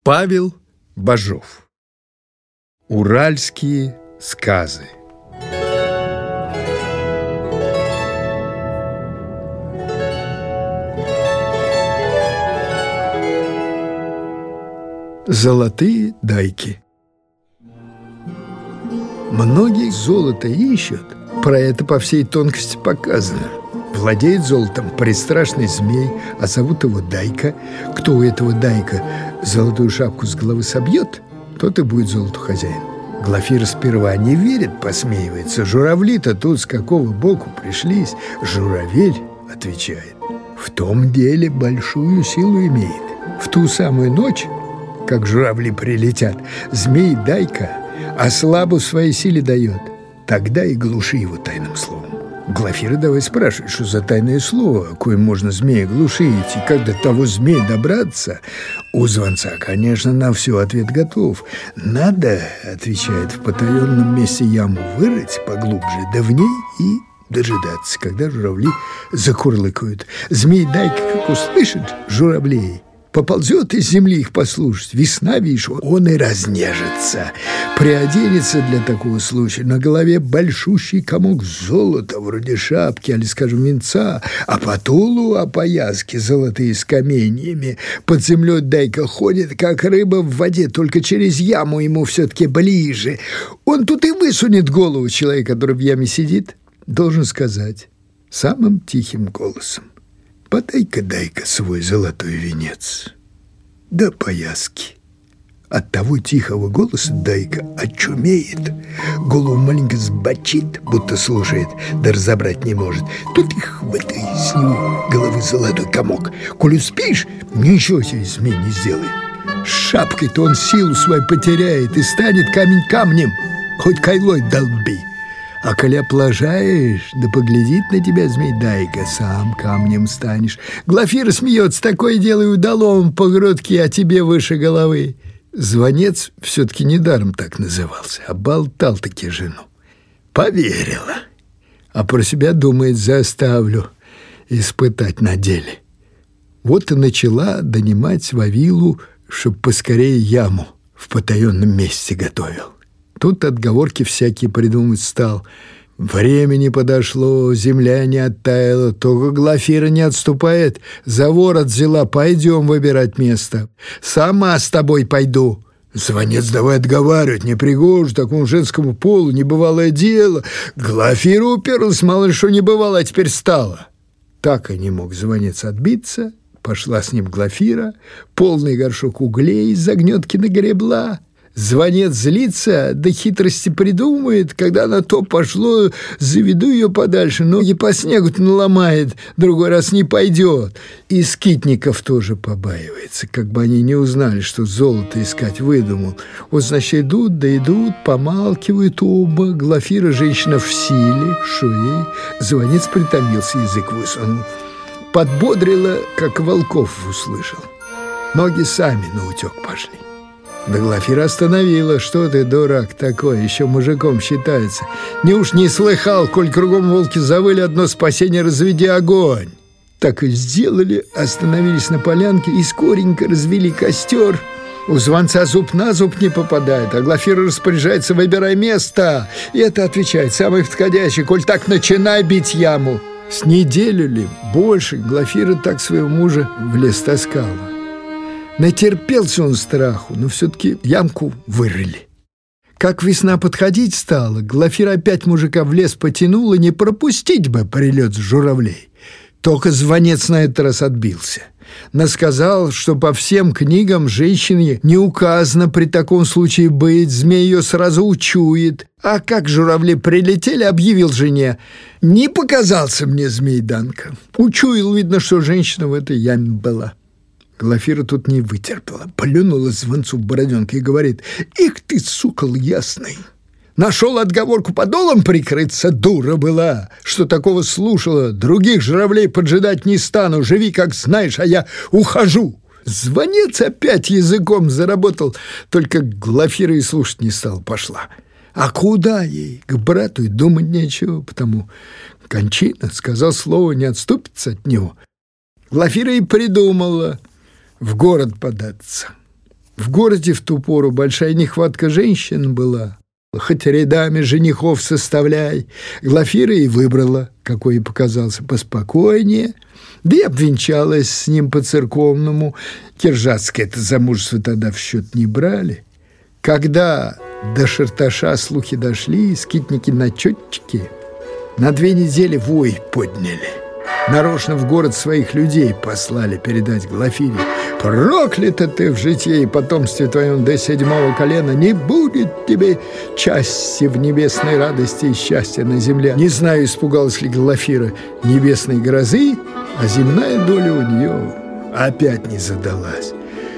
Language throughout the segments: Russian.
Павел Бажов. Уральские сказы. Золотые дайки. Многие золото ищут, про это по всей тонкости показано. Владеет золотом предстрашный змей, а зовут его Дайка. Кто у этого Дайка золотую шапку с головы собьет, тот и будет золоту хозяин. Глафира сперва не верит, посмеивается. Журавли-то тут с какого боку пришлись? Журавель отвечает: в том деле большую силу имеет. В ту самую ночь, как журавли прилетят, змей Дайка ослабу своей силе дает. Тогда и глуши его тайным словом. Глафира давай спрашивать, что за тайное слово, коим можно змея глушить, и как до того змея добраться. У звонца, конечно, на все ответ готов. Надо, отвечает, в потаенном месте яму вырыть поглубже, да в ней и дожидаться, когда журавли закурлыкают. Змей Дайка, как услышит журавлей, поползет из земли их послушать. Весна, видишь, он и разнежится. Приоденется для такого случая. На голове большущий комок золота, вроде шапки, или, скажем, венца, а по тулу опояски золотые с каменьями. Под землей Дайка ходит, как рыба в воде, только через яму ему все-таки ближе. Он тут и высунет голову. Человек, который в яме сидит, должен сказать самым тихим голосом: подай-ка, Дайка, свой золотой венец, да пояски. От того тихого голоса Дайка очумеет, голову маленько сбочит, будто слушает, да разобрать не может. Тут и хватай с него головы золотой комок. Коли спишь, ничего себе змей не сделает. Шапкой-то он силу свою потеряет и станет камень камнем, хоть кайлой долби. А коли оплошаешь, да поглядит на тебя змей Дайка, сам камнем станешь. Глафира смеется: такое дело и удалом по грудке, а тебе выше головы. Звонец все-таки недаром так назывался, а болтал-таки жену. Поверила, а про себя думает: заставлю испытать на деле. Вот и начала донимать Вавилу, чтоб поскорее яму в потаенном месте готовил. Тут отговорки всякие придумать стал. Времени подошло, земля не оттаяла, только Глафира не отступает. За ворот взяла: пойдем выбирать место. Сама с тобой пойду. Звонец давай отговаривать: не пригожу такому женскому полу, небывалое дело. Глафира уперлась, мало ли что не бывало, а теперь стала. Так и не мог звонец отбиться. Пошла с ним Глафира, полный горшок углей из загнетки нагребла. Звонец злится, да хитрости придумает. Когда на то пошло, заведу ее подальше, ноги по снегу-то наломает, другой раз не пойдет. И скитников тоже побаивается, как бы они не узнали, что золото искать выдумал. Вот, значит, идут, да идут, помалкивают оба. Глафира женщина в силе, шо ей. Звонец притомился, язык высунул. Подбодрила, как волков услышал. Ноги сами наутек пошли. Да Глафира остановила: что ты, дурак такой, еще мужиком считается. Неуж не слыхал, коль кругом волки завыли, одно спасение — разведи огонь. Так и сделали, остановились на полянке и скоренько развели костер. У звонца зуб на зуб не попадает, а Глафира распоряжается: выбирай место. И это отвечает самый подходящий: коль так, начинай бить яму. С неделю ли, больше, Глафира так своего мужа в лес таскала. Натерпелся он страху, но все-таки ямку вырыли. Как весна подходить стала, Глафира опять мужика в лес потянула, не пропустить бы прилет с журавлей. Только звонец на этот раз отбился. Насказал, что по всем книгам женщине не указано при таком случае быть, змей ее сразу учует. А как журавли прилетели, объявил жене: не показался мне змей Данка. Учуял, видно, что женщина в этой яме была. Глафира тут не вытерпела, плюнула звонцу бороденкой и говорит: «Эх ты, сукол ясный! Нашел отговорку подолом прикрыться, дура была, что такого слушала. Других журавлей поджидать не стану, живи как знаешь, а я ухожу». Звонец опять языком заработал, только Глафира и слушать не стала, пошла. А куда ей? К брату и думать нечего, потому кончина, сказал слово, не отступится от него. Глафира и придумала в город податься. В городе в ту пору большая нехватка женщин была. Хоть рядами женихов составляй. Глафира и выбрала, какой ей показался поспокойнее, да и обвенчалась с ним по-церковному. Киржацкое-то замужество тогда в счет не брали. Когда до Шарташа слухи дошли, скитники-начетчики на 2 недели вой подняли. Нарочно в город своих людей послали передать Глафире: «Проклята ты в житье и потомстве твоем до 7-го колена, не будет тебе части в небесной радости и счастья на земле». Не знаю, испугалась ли Глафира небесной грозы, а земная доля у нее опять не задалась.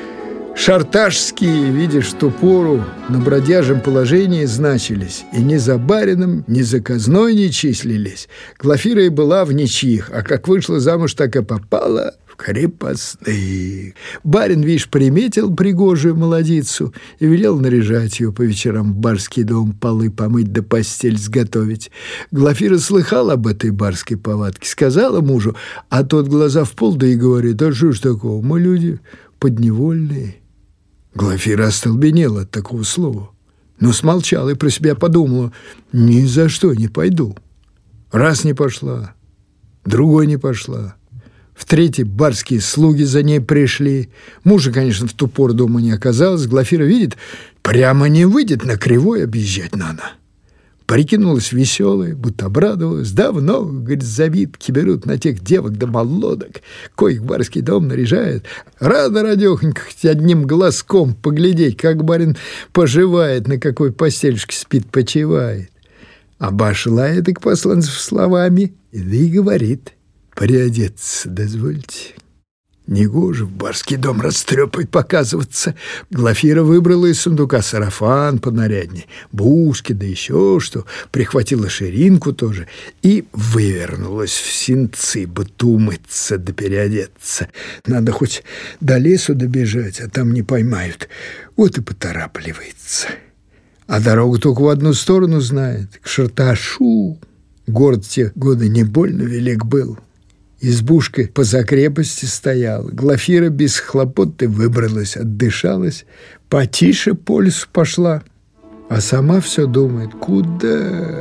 Шарташские, видишь, в ту пору на бродяжем положении значились, и ни за барином, ни за казной не числились. Глафира и была в ничьих, а как вышла замуж, так и попала в крепостных. Барин, видишь, приметил пригожую молодицу и велел наряжать ее по вечерам в барский дом, полы помыть да постель сготовить. Глафира слыхала об этой барской повадке, сказала мужу, а тот глаза в пол, да и говорит: «А что ж такого, мы люди подневольные». Глафира остолбенела от такого слова, но смолчала и про себя подумала: ни за что не пойду. Раз не пошла, другой не пошла, в третий барские слуги за ней пришли. Мужа, конечно, в ту пору дома не оказалось. Глафира видит, прямо не выйдет, на кривой объезжать надо. Прикинулась веселой, будто обрадовалась. Давно, говорит, завидки берут на тех девок да молодок, коих барский дом наряжает. Рада радехонька хоть одним глазком поглядеть, как барин поживает, на какой постельшке спит, почивает. Обошла это к посланцев словами, да и говорит: «Приодеться дозвольте. Негоже в барский дом растрепой показываться». Глафира выбрала из сундука сарафан понарядней, бушки, да еще что, прихватила ширинку тоже и вывернулась в сенцы, будто умыться да переодеться. Надо хоть до лесу добежать, а там не поймают. Вот и поторапливается. А дорогу только в одну сторону знает, к Шарташу. Город в те годы не больно велик был. Избушка поза крепости стояла. Глафира без хлопоты выбралась, отдышалась, потише по лесу пошла, а сама все думает: куда?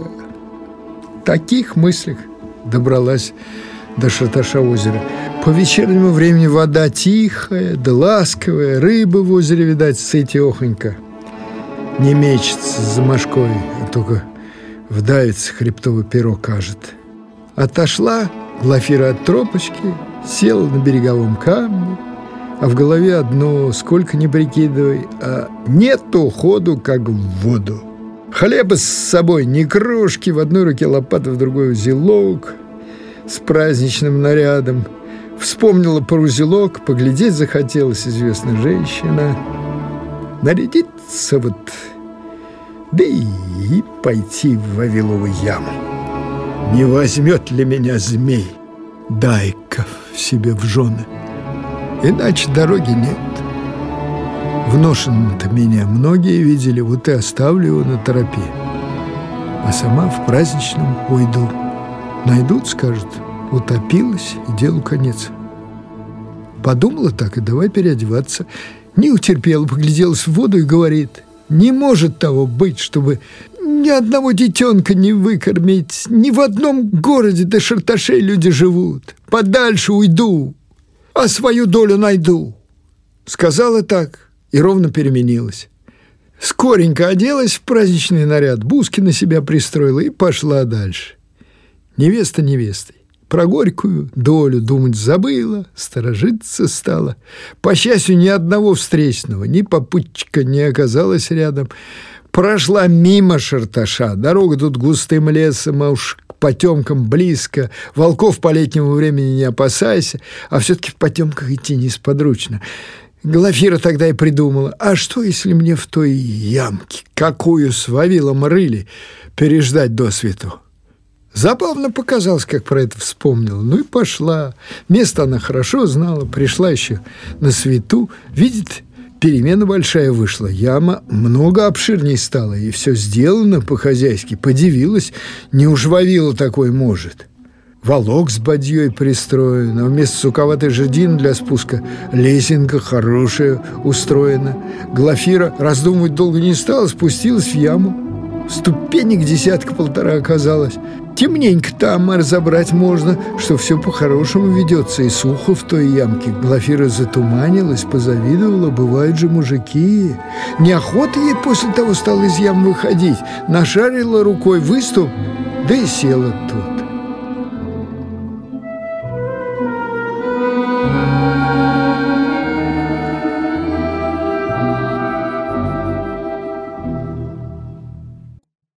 В таких мыслях добралась до Шарташа озера. По вечернему времени вода тихая да ласковая, рыба в озере, видать, сытехонька. Не мечется за мошкой, а только вдавится хребтовый перо, кажет. Отошла Глафира от тропочки, села на береговом камне, а в голове одно: сколько ни прикидывай, а нету ходу, как в воду. Хлеба с собой ни крошки, в одной руке лопата, в другой узелок с праздничным нарядом. Вспомнила про узелок, поглядеть захотелось, известная женщина. Нарядиться вот, да и пойти в Вавилову яму. Не возьмет ли меня змей? Дай-ка себе в жены, иначе дороги нет. Вношенно-то меня многие видели, вот и оставлю его на тропе, а сама в праздничном уйду. Найдут, скажут, утопилась, и делу конец. Подумала так, и давай переодеваться. Не утерпела, погляделась в воду и говорит: не может того быть, чтобы ни одного детенка не выкормить. Ни в одном городе до Шарташей люди живут. Подальше уйду, а свою долю найду. Сказала так и ровно переменилась. Скоренько оделась в праздничный наряд, бузки на себя пристроила и пошла дальше. Невеста невестой. Про горькую долю думать забыла, сторожиться стала. По счастью, ни одного встречного, ни попутчика не оказалось рядом. Прошла мимо Шарташа. Дорога тут густым лесом, а уж к потемкам близко. Волков по летнему времени не опасайся, а все-таки в потемках идти несподручно. Глафира тогда и придумала: а что, если мне в той ямке, какую с Вавилом рыли, переждать досвету? Забавно показалось, как про это вспомнила. Ну и пошла. Место она хорошо знала, пришла еще на свету. Видит, перемена большая вышла. Яма много обширней стала, и все сделано по-хозяйски. Подивилась, не уж Вавила такой может. Волок с бадьей пристроен, а вместо суковатой жердины для спуска лесенка хорошая устроена. Глафира раздумывать долго не стала, спустилась в яму. Ступенек 10-1.5 оказалось. Темненько там, а разобрать можно, что все по-хорошему ведется, и сухо в той ямке. Глафира затуманилась, позавидовала, бывают же мужики. Неохота ей после того стала из ямы выходить. Нашарила рукой выступ, да и села тут.